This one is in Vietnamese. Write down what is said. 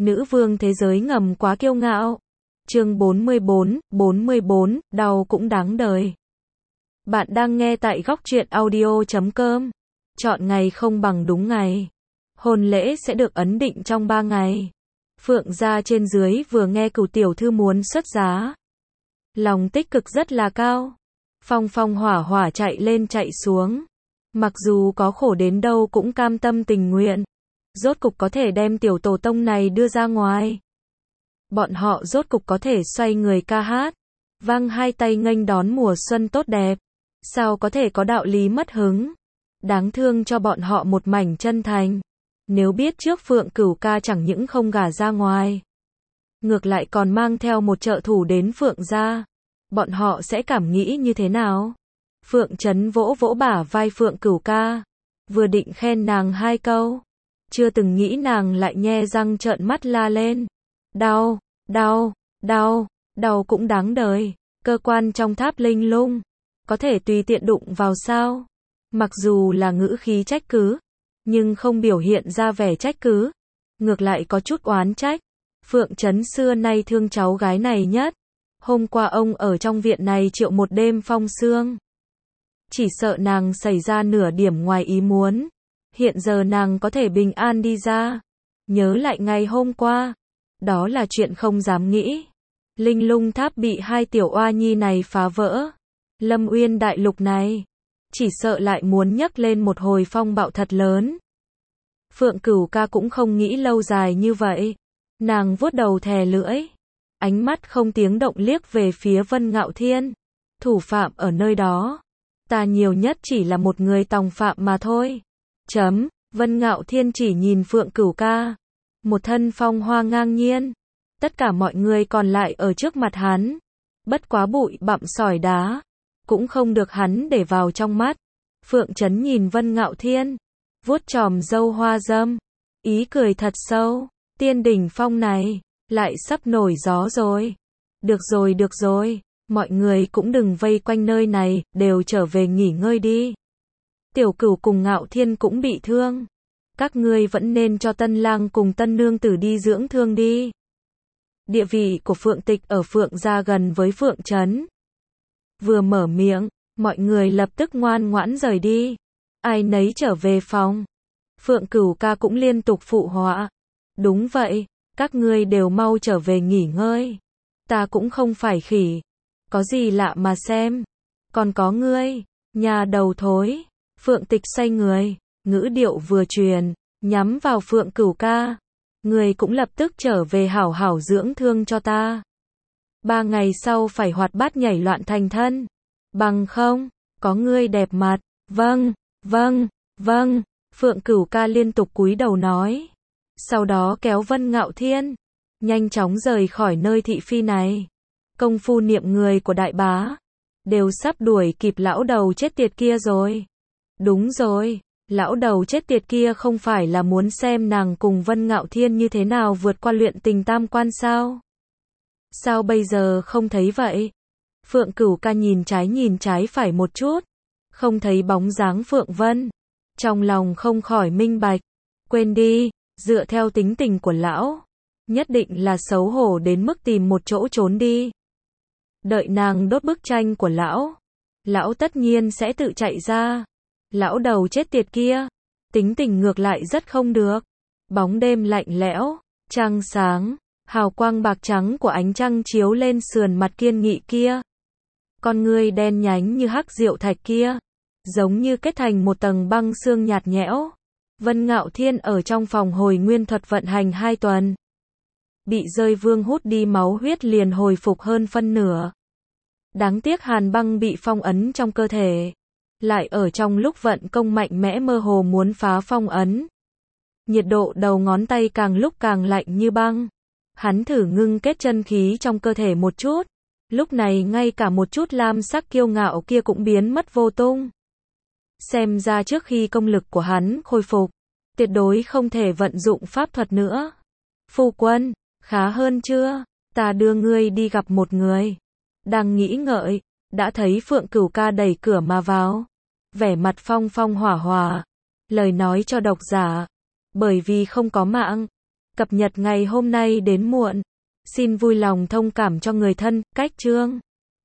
Nữ vương thế giới ngầm quá kiêu ngạo. Chương 44, đau cũng đáng đời. Bạn đang nghe tại góc truyện audio.com. Chọn ngày không bằng đúng ngày. Hôn lễ sẽ được ấn định trong 3 ngày. Phượng gia trên dưới vừa nghe cửu tiểu thư muốn xuất giá. Lòng tích cực rất là cao. Phong phong hỏa hỏa chạy lên chạy xuống. Mặc dù có khổ đến đâu cũng cam tâm tình nguyện. Rốt cục có thể đem tiểu tổ tông này đưa ra ngoài. Bọn họ rốt cục có thể xoay người ca hát. Vang hai tay nghênh đón mùa xuân tốt đẹp. Sao có thể có đạo lý mất hứng. Đáng thương cho bọn họ một mảnh chân thành. Nếu biết trước Phượng Cửu ca chẳng những không gả ra ngoài. Ngược lại còn mang theo một trợ thủ đến Phượng gia. Bọn họ sẽ cảm nghĩ như thế nào? Phượng Trấn vỗ vỗ bả vai Phượng Cửu ca. Vừa định khen nàng 2 câu. Chưa từng nghĩ nàng lại nhe răng trợn mắt la lên. Đau, đau, đau, đau cũng đáng đời. Cơ quan trong tháp linh lung. Có thể tùy tiện đụng vào sao? Mặc dù là ngữ khí trách cứ. Nhưng không biểu hiện ra vẻ trách cứ. Ngược lại có chút oán trách. Phượng Trấn xưa nay thương cháu gái này nhất. Hôm qua ông ở trong viện này triệu một đêm phong sương. Chỉ sợ nàng xảy ra nửa điểm ngoài ý muốn. Hiện giờ nàng có thể bình an đi ra. Nhớ lại ngày hôm qua. Đó là chuyện không dám nghĩ. Linh lung tháp bị 2 tiểu oa nhi này phá vỡ. Lâm Uyên đại lục này. Chỉ sợ lại muốn nhấc lên một hồi phong bạo thật lớn. Phượng Cửu ca cũng không nghĩ lâu dài như vậy. Nàng vuốt đầu thè lưỡi. Ánh mắt không tiếng động liếc về phía Vân Ngạo Thiên. Thủ phạm ở nơi đó. Ta nhiều nhất chỉ là một người tòng phạm mà thôi. Vân Ngạo Thiên chỉ nhìn Phượng Cửu ca. Một thân phong hoa ngang nhiên. Tất cả mọi người còn lại ở trước mặt hắn. Bất quá bụi bặm sỏi đá. Cũng không được hắn để vào trong mắt. Phượng Trấn nhìn Vân Ngạo Thiên. Vuốt chòm râu hoa dâm. Ý cười thật sâu. Tiên đỉnh phong này. Lại sắp nổi gió rồi. Được rồi. Mọi người cũng đừng vây quanh nơi này. Đều trở về nghỉ ngơi đi. Tiểu Cửu cùng Ngạo Thiên cũng bị thương. Các ngươi vẫn nên cho tân lang cùng tân nương tử đi dưỡng thương đi. Địa vị của Phượng Tịch ở Phượng gia gần với Phượng Trấn. Vừa mở miệng, mọi người lập tức ngoan ngoãn rời đi. Ai nấy trở về phòng. Phượng Cửu ca cũng liên tục phụ họa. Đúng vậy, các ngươi đều mau trở về nghỉ ngơi. Ta cũng không phải khỉ. Có gì lạ mà xem. Còn có ngươi, nhà đầu thối. Phượng Tịch xoay người, ngữ điệu vừa truyền, nhắm vào Phượng Cửu ca. Ngươi cũng lập tức trở về hảo hảo dưỡng thương cho ta. 3 ngày sau phải hoạt bát nhảy loạn thành thân. Bằng không, có ngươi đẹp mặt. Vâng. Phượng Cửu ca liên tục cúi đầu nói. Sau đó kéo Vân Ngạo Thiên. Nhanh chóng rời khỏi nơi thị phi này. Công phu niệm người của đại bá. Đều sắp đuổi kịp lão đầu chết tiệt kia rồi. Đúng rồi, lão đầu chết tiệt kia không phải là muốn xem nàng cùng Vân Ngạo Thiên như thế nào vượt qua luyện tình tam quan sao? Sao bây giờ không thấy vậy? Phượng Cửu ca nhìn trái phải một chút. Không thấy bóng dáng Phượng Vân. Trong lòng không khỏi minh bạch. Quên đi, dựa theo tính tình của lão. Nhất định là xấu hổ đến mức tìm một chỗ trốn đi. Đợi nàng đốt bức tranh của lão. Lão tất nhiên sẽ tự chạy ra. Lão đầu chết tiệt kia. Tính tình ngược lại rất không được. Bóng đêm lạnh lẽo. Trăng sáng. Hào quang bạc trắng của ánh trăng chiếu lên sườn mặt kiên nghị kia. Con ngươi đen nhánh như hắc diệu thạch kia. Giống như kết thành một tầng băng xương nhạt nhẽo. Vân Ngạo Thiên ở trong phòng hồi nguyên thuật vận hành 2 tuần. Bị rơi vương hút đi máu huyết liền hồi phục hơn phân nửa. Đáng tiếc hàn băng bị phong ấn trong cơ thể. Lại ở trong lúc vận công mạnh mẽ mơ hồ muốn phá phong ấn. Nhiệt độ đầu ngón tay càng lúc càng lạnh như băng. Hắn thử ngưng kết chân khí trong cơ thể một chút. Lúc này ngay cả một chút lam sắc kiêu ngạo kia cũng biến mất vô tung. Xem ra trước khi công lực của hắn khôi phục, tuyệt đối không thể vận dụng pháp thuật nữa. Phu quân, khá hơn chưa? Ta đưa ngươi đi gặp một người. Đang nghĩ ngợi, đã thấy Phượng Cửu ca đẩy cửa mà vào. Vẻ mặt phong phong hỏa hỏa. Lời nói cho độc giả. Bởi vì không có mạng, Cập nhật ngày hôm nay đến muộn. Xin vui lòng thông cảm cho người thân, cách chương.